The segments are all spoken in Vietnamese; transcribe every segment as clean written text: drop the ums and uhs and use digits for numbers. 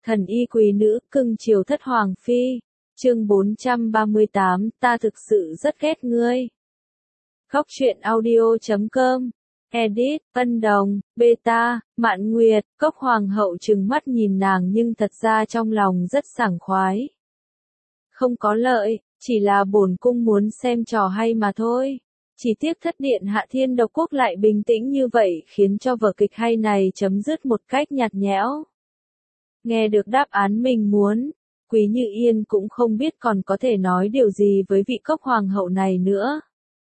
Thần y quý nữ, cưng chiều thất hoàng phi. Chương 438, ta thực sự rất ghét ngươi. Khóc chuyện audio.com. Edit, Ân Đồng, Beta, Mạn Nguyệt. Cốc hoàng hậu trừng mắt nhìn nàng nhưng thật ra trong lòng rất sảng khoái. Không có lợi, chỉ là bổn cung muốn xem trò hay mà thôi. Chỉ tiếc thất điện Hạ Thiên Độc Quốc lại bình tĩnh như vậy khiến cho vở kịch hay này chấm dứt một cách nhạt nhẽo. Nghe được đáp án mình muốn, Quý Như Yên cũng không biết còn có thể nói điều gì với vị Cốc hoàng hậu này nữa.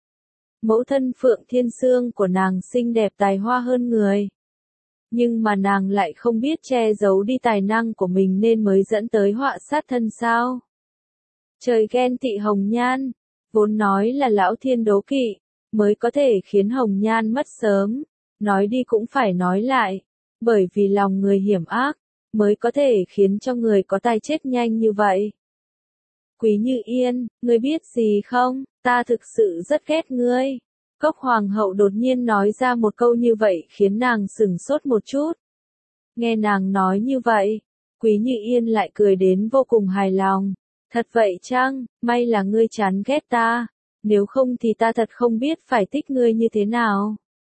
Mẫu thân Phượng Thiên Sương của nàng xinh đẹp tài hoa hơn người. Nhưng mà nàng lại không biết che giấu đi tài năng của mình nên mới dẫn tới họa sát thân sao. Trời ghen tị Hồng Nhan, vốn nói là lão thiên đố kỵ, mới có thể khiến Hồng Nhan mất sớm, nói đi cũng phải nói lại, bởi vì lòng người hiểm ác, mới có thể khiến cho người có tài chết nhanh như vậy. Quý Như Yên, ngươi biết gì không, ta thực sự rất ghét ngươi. Cốc hoàng hậu đột nhiên nói ra một câu như vậy khiến nàng sửng sốt một chút. Nghe nàng nói như vậy, Quý Như Yên lại cười đến vô cùng hài lòng. Thật vậy chăng, may là ngươi chán ghét ta, nếu không thì ta thật không biết phải thích ngươi như thế nào.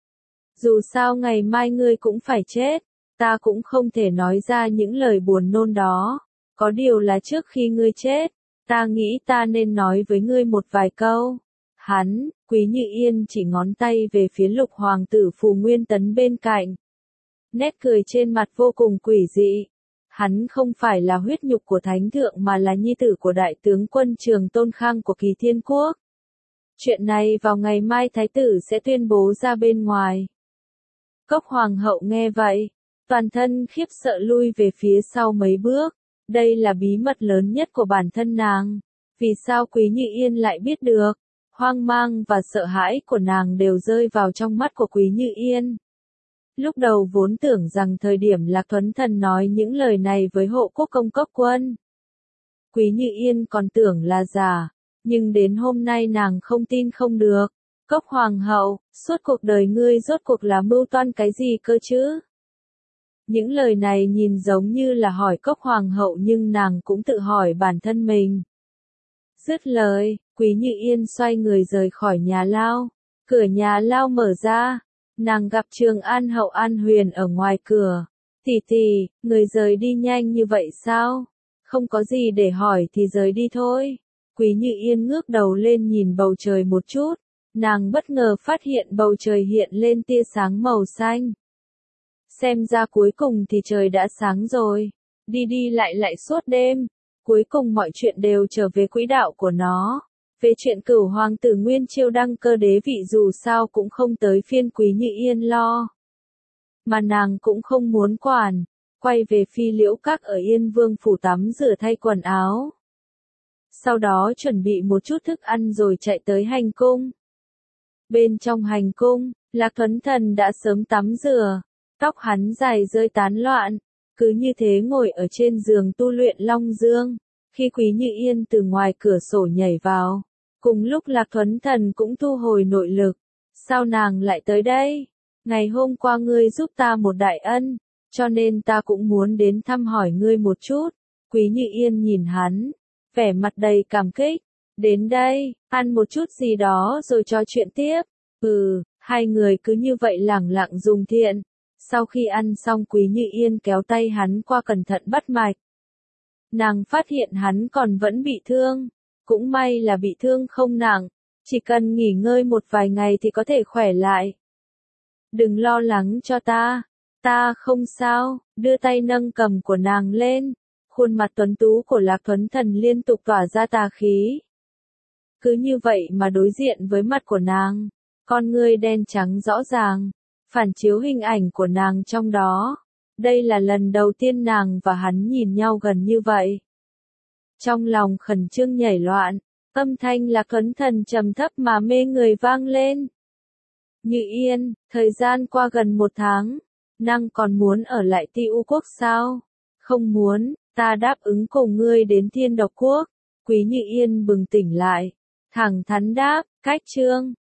Dù sao ngày mai ngươi cũng phải chết, ta cũng không thể nói ra những lời buồn nôn đó. Có điều là trước khi ngươi chết, ta nghĩ ta nên nói với ngươi một vài câu. Quý Như Yên chỉ ngón tay về phía Lục hoàng tử Phù Nguyên Tấn bên cạnh. Nét cười trên mặt vô cùng quỷ dị. Hắn không phải là huyết nhục của thánh thượng mà là nhi tử của đại tướng quân Trường Tôn Khang của Kỳ Thiên Quốc. Chuyện này vào ngày mai thái tử sẽ tuyên bố ra bên ngoài. Cốc hoàng hậu nghe vậy, toàn thân khiếp sợ lui về phía sau mấy bước. Đây là bí mật lớn nhất của bản thân nàng. Vì sao Quý Như Yên lại biết được? Hoang mang và sợ hãi của nàng đều rơi vào trong mắt của Quý Như Yên. Lúc đầu vốn tưởng rằng thời điểm Lạc Thuấn Thần nói những lời này với hộ quốc công Cốc Quân, Quý Như Yên còn tưởng là giả, nhưng đến hôm nay nàng không tin không được. Cốc hoàng hậu, suốt cuộc đời ngươi rốt cuộc là mưu toan cái gì cơ chứ? Những lời này nhìn giống như là hỏi Cốc hoàng hậu nhưng nàng cũng tự hỏi bản thân mình. Dứt lời, Quý Như Yên xoay người rời khỏi nhà lao. Cửa nhà lao mở ra, nàng gặp Trường An hậu An Huyền ở ngoài cửa. Tỷ tỷ, người rời đi nhanh như vậy sao? Không có gì để hỏi thì rời đi thôi. Quý Như Yên ngước đầu lên nhìn bầu trời một chút. Nàng bất ngờ phát hiện bầu trời hiện lên tia sáng màu xanh. Xem ra cuối cùng thì trời đã sáng rồi. Đi đi lại lại suốt đêm. Cuối cùng mọi chuyện đều trở về quỹ đạo của nó. Về chuyện Cửu hoàng tử Nguyên Chiêu đăng cơ đế vị dù sao cũng không tới phiên Quý Như Yên lo. Mà nàng cũng không muốn quản. Quay về Phi Liễu Các ở Yên Vương phủ tắm rửa thay quần áo. Sau đó chuẩn bị một chút thức ăn rồi chạy tới hành cung. Bên trong hành cung, Lạc Thuấn Thần đã sớm tắm rửa. Tóc hắn dài rơi tán loạn. Cứ như thế ngồi ở trên giường tu luyện Long Dương. Khi Quý Như Yên từ ngoài cửa sổ nhảy vào. Cùng lúc Lạc Thuấn Thần cũng thu hồi nội lực. Sao nàng lại tới đây? Ngày hôm qua ngươi giúp ta một đại ân, cho nên ta cũng muốn đến thăm hỏi ngươi một chút. Quý Như Yên nhìn hắn, vẻ mặt đầy cảm kích. Đến đây, ăn một chút gì đó rồi trò chuyện tiếp. Hai người cứ như vậy lẳng lặng dùng thiện. Sau khi ăn xong Quý Như Yên kéo tay hắn qua cẩn thận bắt mạch. Nàng phát hiện hắn còn vẫn bị thương. Cũng may là bị thương không nặng. Chỉ cần nghỉ ngơi một vài ngày thì có thể khỏe lại. Đừng lo lắng cho ta. Ta không sao. Đưa tay nâng cầm của nàng lên. Khuôn mặt tuấn tú của Lạc Thuấn Thần liên tục tỏa ra tà khí. Cứ như vậy mà đối diện với mặt của nàng. Con ngươi đen trắng rõ ràng. Phản chiếu hình ảnh của nàng trong đó. Đây là lần đầu tiên nàng và hắn nhìn nhau gần như vậy. Trong lòng khẩn trương nhảy loạn, âm thanh Lạc Thuấn Thần trầm thấp mà mê người vang lên. Như Yên, thời gian qua gần 1 tháng, nàng còn muốn ở lại Ti U Quốc sao? Không muốn, ta đáp ứng cùng ngươi đến Thiên Độc Quốc. Quý Như Yên bừng tỉnh lại, thẳng thắn đáp, cách chương.